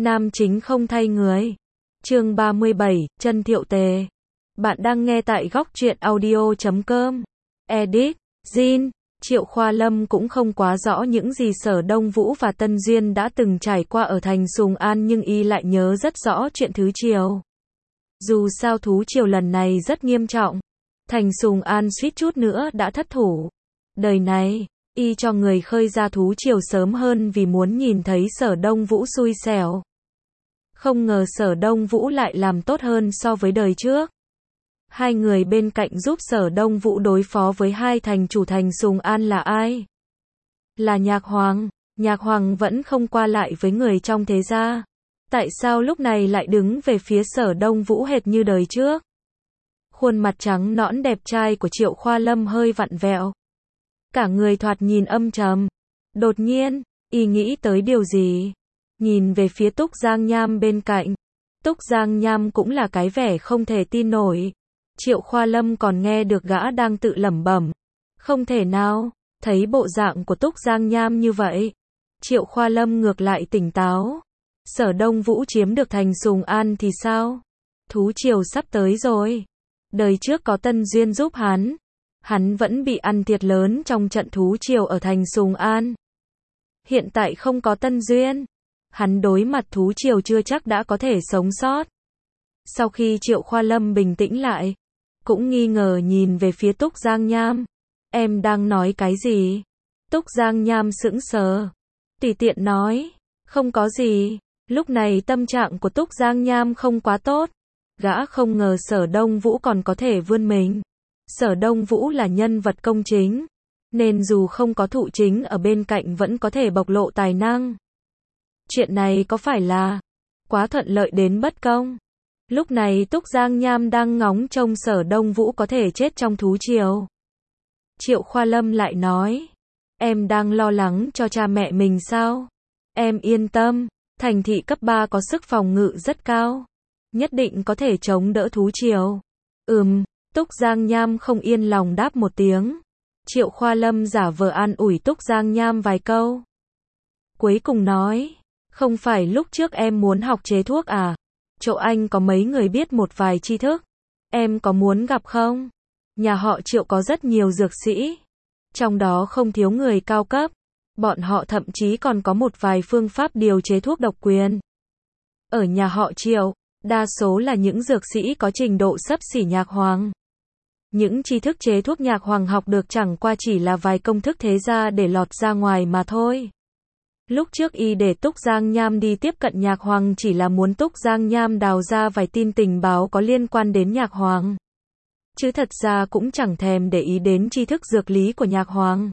Nam chính không thay người. Chương 37, Chân Thiệu Tề. Bạn đang nghe tại góc truyện audio.com. Edit, Jin. Triệu Khoa Lâm cũng không quá rõ những gì Sở Đông Vũ và Tân Duyên đã từng trải qua ở thành Sùng An, nhưng y lại nhớ rất rõ chuyện Thứ Triều. Dù sao Thú Triều lần này rất nghiêm trọng. Thành Sùng An suýt chút nữa đã thất thủ. Đời này, y cho người khơi ra Thú Triều sớm hơn vì muốn nhìn thấy Sở Đông Vũ xui xẻo. Không ngờ Sở Đông Vũ lại làm tốt hơn so với đời trước. Hai người bên cạnh giúp Sở Đông Vũ đối phó với hai thành chủ thành Sùng An là ai? Là Nhạc Hoàng. Nhạc Hoàng vẫn không qua lại với người trong thế gia. Tại sao lúc này lại đứng về phía Sở Đông Vũ hệt như đời trước? Khuôn mặt trắng nõn đẹp trai của Triệu Khoa Lâm hơi vặn vẹo. Cả người thoạt nhìn âm trầm. Đột nhiên, y nghĩ tới điều gì? Nhìn về phía Túc Giang Nham bên cạnh. Túc Giang Nham cũng là cái vẻ không thể tin nổi. Triệu Khoa Lâm còn nghe được gã đang tự lẩm bẩm. Không thể nào, thấy bộ dạng của Túc Giang Nham như vậy. Triệu Khoa Lâm ngược lại tỉnh táo. Sở Đông Vũ chiếm được thành Sùng An thì sao? Thú Triều sắp tới rồi. Đời trước có Tân Duyên giúp hắn. Hắn vẫn bị ăn thiệt lớn trong trận Thú Triều ở thành Sùng An. Hiện tại không có Tân Duyên. Hắn đối mặt Thú Triều chưa chắc đã có thể sống sót. Sau khi Triệu Khoa Lâm bình tĩnh lại, cũng nghi ngờ nhìn về phía Túc Giang Nham. Em đang nói cái gì? Túc Giang Nham sững sờ. Tùy tiện nói. Không có gì. Lúc này tâm trạng của Túc Giang Nham không quá tốt. Gã không ngờ Sở Đông Vũ còn có thể vươn mình. Sở Đông Vũ là nhân vật công chính, nên dù không có Thụ Chính ở bên cạnh vẫn có thể bộc lộ tài năng. Chuyện này có phải là quá thuận lợi đến bất công? Lúc này Túc Giang Nham đang ngóng trông Sở Đông Vũ có thể chết trong Thú Triều. Triệu Khoa Lâm lại nói, em đang lo lắng cho cha mẹ mình sao? Em yên tâm, thành thị cấp 3 có sức phòng ngự rất cao, nhất định có thể chống đỡ Thú Triều. Túc Giang Nham không yên lòng đáp một tiếng. Triệu Khoa Lâm giả vờ an ủi Túc Giang Nham vài câu. Cuối cùng nói, không phải lúc trước em muốn học chế thuốc à? Chỗ anh có mấy người biết một vài tri thức. Em có muốn gặp không? Nhà họ Triệu có rất nhiều dược sĩ. Trong đó không thiếu người cao cấp. Bọn họ thậm chí còn có một vài phương pháp điều chế thuốc độc quyền. Ở nhà họ Triệu, đa số là những dược sĩ có trình độ xấp xỉ Nhạc Hoàng. Những tri thức chế thuốc Nhạc Hoàng học được chẳng qua chỉ là vài công thức thế gia để lọt ra ngoài mà thôi. Lúc trước y để Túc Giang Nham đi tiếp cận Nhạc Hoàng chỉ là muốn Túc Giang Nham đào ra vài tin tình báo có liên quan đến Nhạc Hoàng. Chứ thật ra cũng chẳng thèm để ý đến tri thức dược lý của Nhạc Hoàng.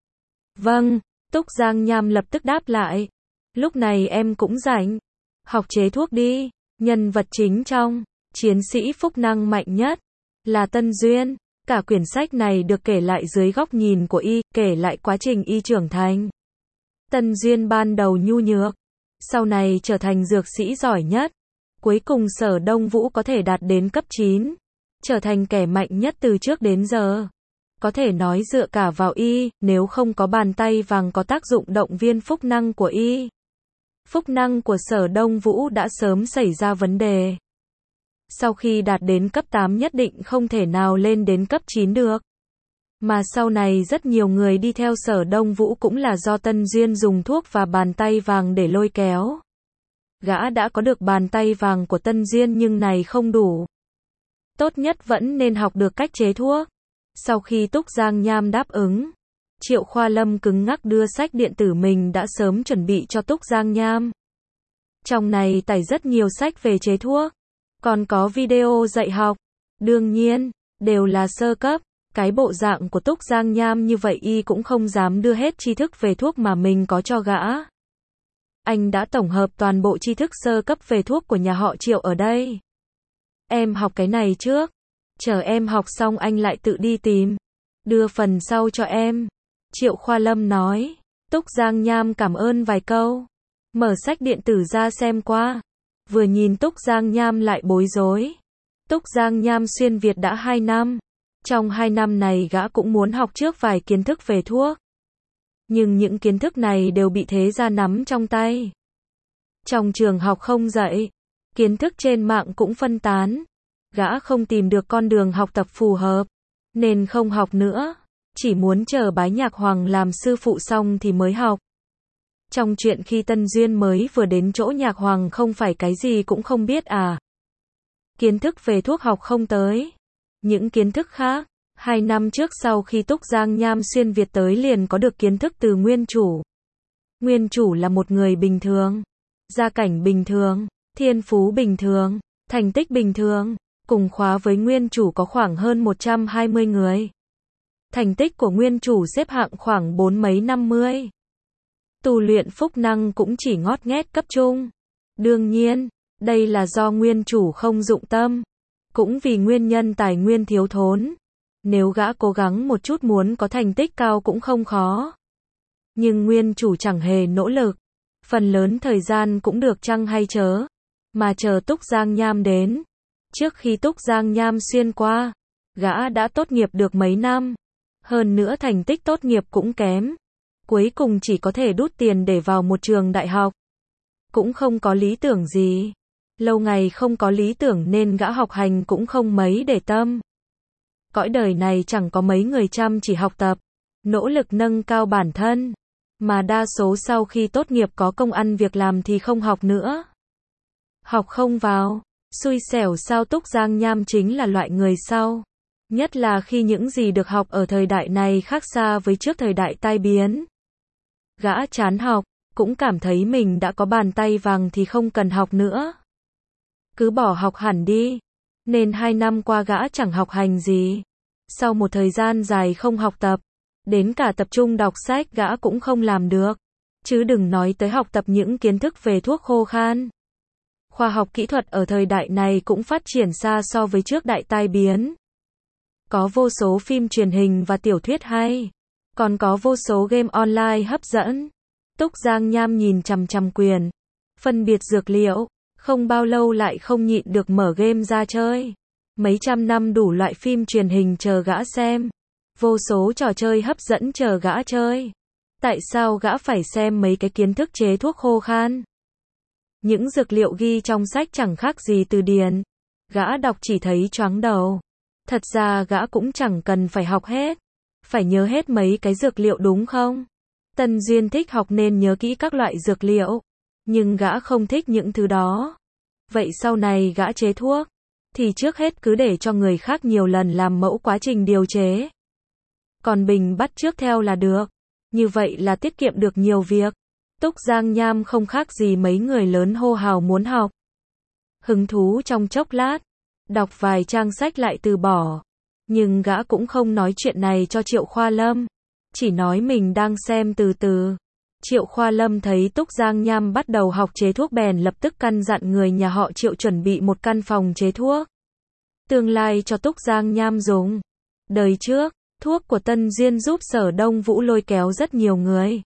Vâng, Túc Giang Nham lập tức đáp lại. Lúc này em cũng rảnh. Học chế thuốc đi. Nhân vật chính trong Chiến sĩ Phúc Năng mạnh nhất là Tân Duyên. Cả quyển sách này được kể lại dưới góc nhìn của y, kể lại quá trình y trưởng thành. Tân Duyên ban đầu nhu nhược, sau này trở thành dược sĩ giỏi nhất. Cuối cùng Sở Đông Vũ có thể đạt đến cấp 9, trở thành kẻ mạnh nhất từ trước đến giờ. Có thể nói dựa cả vào y, nếu không có bàn tay vàng có tác dụng động viên phúc năng của y. Phúc năng của Sở Đông Vũ đã sớm xảy ra vấn đề. Sau khi đạt đến cấp 8 nhất định không thể nào lên đến cấp 9 được. Mà sau này rất nhiều người đi theo Sở Đông Vũ cũng là do Tân Duyên dùng thuốc và bàn tay vàng để lôi kéo. Gã đã có được bàn tay vàng của Tân Duyên nhưng này không đủ. Tốt nhất vẫn nên học được cách chế thuốc. Sau khi Túc Giang Nham đáp ứng, Triệu Khoa Lâm cứng ngắc đưa sách điện tử mình đã sớm chuẩn bị cho Túc Giang Nham. Trong này tải rất nhiều sách về chế thuốc, còn có video dạy học. Đương nhiên, đều là sơ cấp. Cái bộ dạng của Túc Giang Nham như vậy y cũng không dám đưa hết tri thức về thuốc mà mình có cho gã. Anh đã tổng hợp toàn bộ tri thức sơ cấp về thuốc của nhà họ Triệu ở đây. Em học cái này trước. Chờ em học xong anh lại tự đi tìm. Đưa phần sau cho em. Triệu Khoa Lâm nói. Túc Giang Nham cảm ơn vài câu. Mở sách điện tử ra xem qua. Vừa nhìn Túc Giang Nham lại bối rối. Túc Giang Nham xuyên Việt đã 2 năm. Trong 2 năm này gã cũng muốn học trước vài kiến thức về thuốc. Nhưng những kiến thức này đều bị thế gia nắm trong tay. Trong trường học không dạy, kiến thức trên mạng cũng phân tán. Gã không tìm được con đường học tập phù hợp, nên không học nữa, chỉ muốn chờ bái Nhạc Hoàng làm sư phụ xong thì mới học. Trong chuyện khi Tân Duyên mới vừa đến chỗ Nhạc Hoàng không phải cái gì cũng không biết à. Kiến thức về thuốc học không tới. Những kiến thức khác, 2 năm trước sau khi Túc Giang Nham xuyên Việt tới liền có được kiến thức từ nguyên chủ. Nguyên chủ là một người bình thường, gia cảnh bình thường, thiên phú bình thường, thành tích bình thường. Cùng khóa với nguyên chủ có khoảng hơn 120 người. Thành tích của nguyên chủ xếp hạng khoảng 4 mấy 50. Tu luyện phúc năng cũng chỉ ngót nghét cấp trung. Đương nhiên, đây là do nguyên chủ không dụng tâm. Cũng vì nguyên nhân tài nguyên thiếu thốn. Nếu gã cố gắng một chút muốn có thành tích cao cũng không khó. Nhưng nguyên chủ chẳng hề nỗ lực. Phần lớn thời gian cũng được chăng hay chớ. Mà chờ Túc Giang Nham đến. Trước khi Túc Giang Nham xuyên qua, gã đã tốt nghiệp được mấy năm. Hơn nữa thành tích tốt nghiệp cũng kém. Cuối cùng chỉ có thể đút tiền để vào một trường đại học. Cũng không có lý tưởng gì. Lâu ngày không có lý tưởng nên gã học hành cũng không mấy để tâm. Cõi đời này chẳng có mấy người chăm chỉ học tập, nỗ lực nâng cao bản thân. Mà đa số sau khi tốt nghiệp có công ăn việc làm thì không học nữa. Học không vào. Xui xẻo sao Túc Giang Nham chính là loại người sau. Nhất là khi những gì được học ở thời đại này khác xa với trước thời đại tai biến. Gã chán học, cũng cảm thấy mình đã có bàn tay vàng thì không cần học nữa. Cứ bỏ học hẳn đi. Nên 2 năm qua gã chẳng học hành gì. Sau một thời gian dài không học tập, đến cả tập trung đọc sách gã cũng không làm được. Chứ đừng nói tới học tập những kiến thức về thuốc khô khan. Khoa học kỹ thuật ở thời đại này cũng phát triển xa so với trước đại tai biến. Có vô số phim truyền hình và tiểu thuyết hay. Còn có vô số game online hấp dẫn. Túc Giang Nham nhìn chằm chằm quyền. Phân biệt dược liệu. Không bao lâu lại không nhịn được mở game ra chơi. Mấy trăm năm đủ loại phim truyền hình chờ gã xem. Vô số trò chơi hấp dẫn chờ gã chơi. Tại sao gã phải xem mấy cái kiến thức chế thuốc khô khan? Những dược liệu ghi trong sách chẳng khác gì từ điển. Gã đọc chỉ thấy choáng đầu. Thật ra gã cũng chẳng cần phải học hết. Phải nhớ hết mấy cái dược liệu đúng không? Tân Duyên thích học nên nhớ kỹ các loại dược liệu. Nhưng gã không thích những thứ đó. Vậy sau này gã chế thuốc, thì trước hết cứ để cho người khác nhiều lần làm mẫu quá trình điều chế. Còn Bình bắt chước theo là được. Như vậy là tiết kiệm được nhiều việc. Túc Giang Nham không khác gì mấy người lớn hô hào muốn học. Hứng thú trong chốc lát, đọc vài trang sách lại từ bỏ. Nhưng gã cũng không nói chuyện này cho Triệu Khoa Lâm. Chỉ nói mình đang xem từ từ. Triệu Khoa Lâm thấy Túc Giang Nham bắt đầu học chế thuốc bèn lập tức căn dặn người nhà họ Triệu chuẩn bị một căn phòng chế thuốc. Tương lai cho Túc Giang Nham dùng. Đời trước, thuốc của Tân Duyên giúp Sở Đông Vũ lôi kéo rất nhiều người.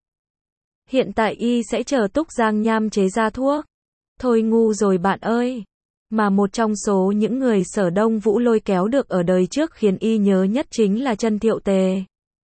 Hiện tại y sẽ chờ Túc Giang Nham chế ra thuốc. Thôi ngu rồi bạn ơi. Mà một trong số những người Sở Đông Vũ lôi kéo được ở đời trước khiến y nhớ nhất chính là Trần Thiệu Tề.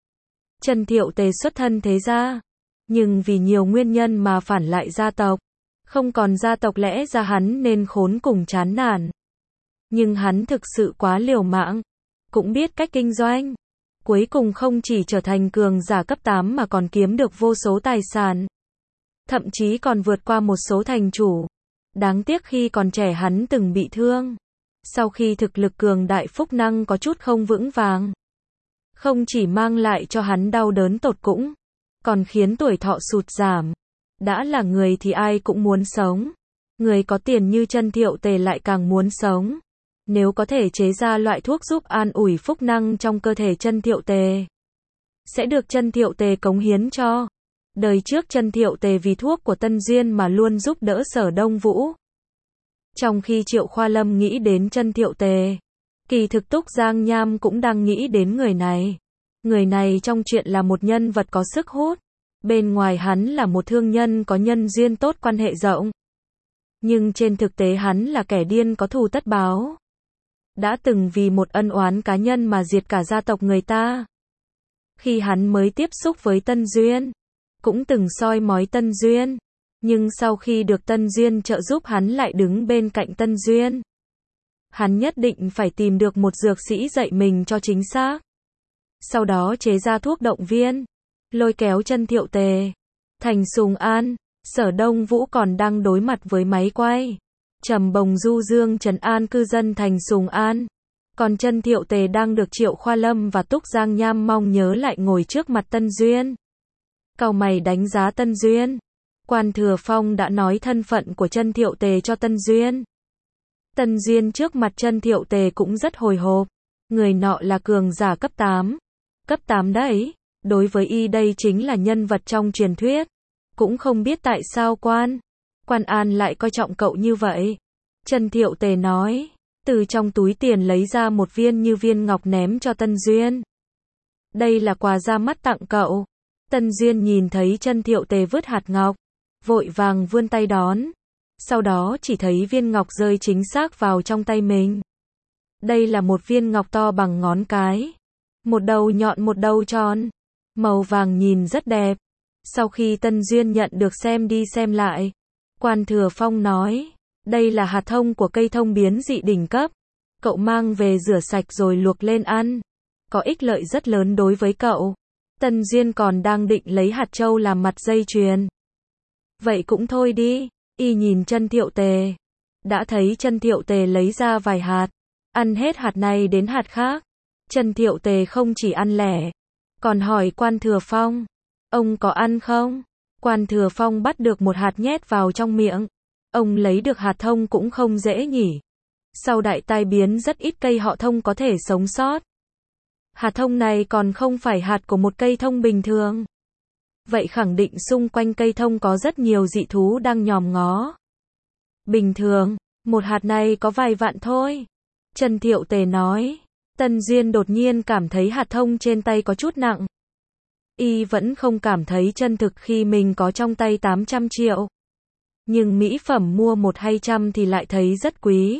Trần Thiệu Tề xuất thân thế gia. Nhưng vì nhiều nguyên nhân mà phản lại gia tộc. Không còn gia tộc lẽ ra hắn nên khốn cùng chán nản. Nhưng hắn thực sự quá liều mạng. Cũng biết cách kinh doanh. Cuối cùng không chỉ trở thành cường giả cấp 8 mà còn kiếm được vô số tài sản. Thậm chí còn vượt qua một số thành chủ. Đáng tiếc khi còn trẻ hắn từng bị thương. Sau khi thực lực cường đại phúc năng có chút không vững vàng. Không chỉ mang lại cho hắn đau đớn tột cùng, còn khiến tuổi thọ sụt giảm. Đã là người thì ai cũng muốn sống. Người có tiền như Trần Thiệu Tề lại càng muốn sống. Nếu có thể chế ra loại thuốc giúp an ủi phúc năng trong cơ thể Trần Thiệu Tề, sẽ được Trần Thiệu Tề cống hiến cho. Đời trước Trần Thiệu Tề vì thuốc của Tân Duyên mà luôn giúp đỡ Sở Đông Vũ. Trong khi Triệu Khoa Lâm nghĩ đến Trần Thiệu Tề, kỳ thực Túc Giang Nham cũng đang nghĩ đến người này. Người này trong chuyện là một nhân vật có sức hút. Bên ngoài hắn là một thương nhân có nhân duyên tốt quan hệ rộng. Nhưng trên thực tế hắn là kẻ điên có thù tất báo. Đã từng vì một ân oán cá nhân mà diệt cả gia tộc người ta. Khi hắn mới tiếp xúc với Tân Duyên, cũng từng soi mói Tân Duyên. Nhưng sau khi được Tân Duyên trợ giúp hắn lại đứng bên cạnh Tân Duyên. Hắn nhất định phải tìm được một dược sĩ dạy mình cho chính xác. Sau đó chế ra thuốc động viên, lôi kéo Chân Thiệu Tề. Thành Sùng An, Sở Đông Vũ còn đang đối mặt với máy quay. Trầm Bồng du dương trấn an cư dân thành Sùng An. Còn Chân Thiệu Tề đang được Triệu Khoa Lâm và Túc Giang Nham mong nhớ lại ngồi trước mặt Tân Duyên. Cau mày đánh giá Tân Duyên. Quan Thừa Phong đã nói thân phận của Chân Thiệu Tề cho Tân Duyên. Tân Duyên trước mặt Chân Thiệu Tề cũng rất hồi hộp. Người nọ là cường giả cấp 8. Cấp 8 đấy, đối với y đây chính là nhân vật trong truyền thuyết. Cũng không biết tại sao Quan An lại coi trọng cậu như vậy. Chân Thiệu Tề nói, từ trong túi tiền lấy ra một viên như viên ngọc ném cho Tân Duyên. Đây là quà ra mắt tặng cậu. Tân Duyên nhìn thấy Chân Thiệu Tề vứt hạt ngọc, vội vàng vươn tay đón. Sau đó chỉ thấy viên ngọc rơi chính xác vào trong tay mình. Đây là một viên ngọc to bằng ngón cái. Một đầu nhọn một đầu tròn. Màu vàng nhìn rất đẹp. Sau khi Tân Duyên nhận được xem đi xem lại, Quan Thừa Phong nói, đây là hạt thông của cây thông biến dị đỉnh cấp. Cậu mang về rửa sạch rồi luộc lên ăn. Có ích lợi rất lớn đối với cậu. Tân Duyên còn đang định lấy hạt châu làm mặt dây chuyền. Vậy cũng thôi đi. Y nhìn Chân Thiệu Tề. Đã thấy Chân Thiệu Tề lấy ra vài hạt. Ăn hết hạt này đến hạt khác. Chân Thiệu Tề không chỉ ăn lẻ, còn hỏi Quan Thừa Phong, ông có ăn không? Quan Thừa Phong bắt được một hạt nhét vào trong miệng. Ông lấy được hạt thông cũng không dễ nhỉ. Sau đại tai biến rất ít cây họ thông có thể sống sót. Hạt thông này còn không phải hạt của một cây thông bình thường. Vậy khẳng định xung quanh cây thông có rất nhiều dị thú đang nhòm ngó. Bình thường, một hạt này có vài vạn thôi. Chân Thiệu Tề nói. Tân Duyên đột nhiên cảm thấy hạt thông trên tay có chút nặng. Y vẫn không cảm thấy chân thực khi mình có trong tay 800 triệu. Nhưng mỹ phẩm mua 1 hay trăm thì lại thấy rất quý.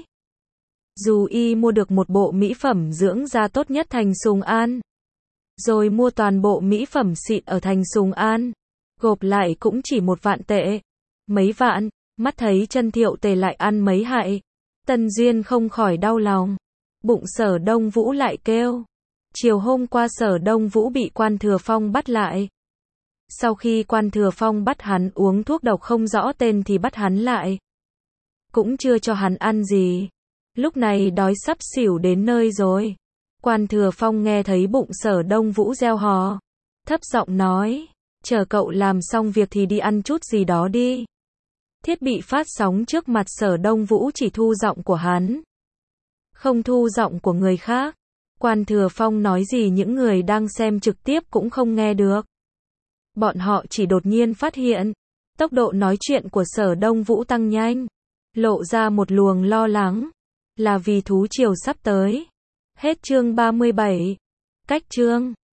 Dù Y mua được một bộ mỹ phẩm dưỡng da tốt nhất thành Sùng An, rồi mua toàn bộ mỹ phẩm xịn ở thành Sùng An, gộp lại cũng chỉ 1 vạn tệ. Mấy vạn, mắt thấy Chân Thiệu Tề lại ăn mấy hại. Tân Duyên không khỏi đau lòng. Bụng Sở Đông Vũ lại kêu. Chiều hôm qua Sở Đông Vũ bị Quan Thừa Phong bắt lại. Sau khi Quan Thừa Phong bắt hắn uống thuốc độc không rõ tên thì bắt hắn lại. Cũng chưa cho hắn ăn gì. Lúc này đói sắp xỉu đến nơi rồi. Quan Thừa Phong nghe thấy bụng Sở Đông Vũ reo hò. Thấp giọng nói, chờ cậu làm xong việc thì đi ăn chút gì đó đi. Thiết bị phát sóng trước mặt Sở Đông Vũ chỉ thu giọng của hắn, không thu giọng của người khác. Quan Thừa Phong nói gì những người đang xem trực tiếp cũng không nghe được. Bọn họ chỉ đột nhiên phát hiện, tốc độ nói chuyện của Sở Đông Vũ tăng nhanh, lộ ra một luồng lo lắng, là vì thú triều sắp tới. Hết chương 37. Cách chương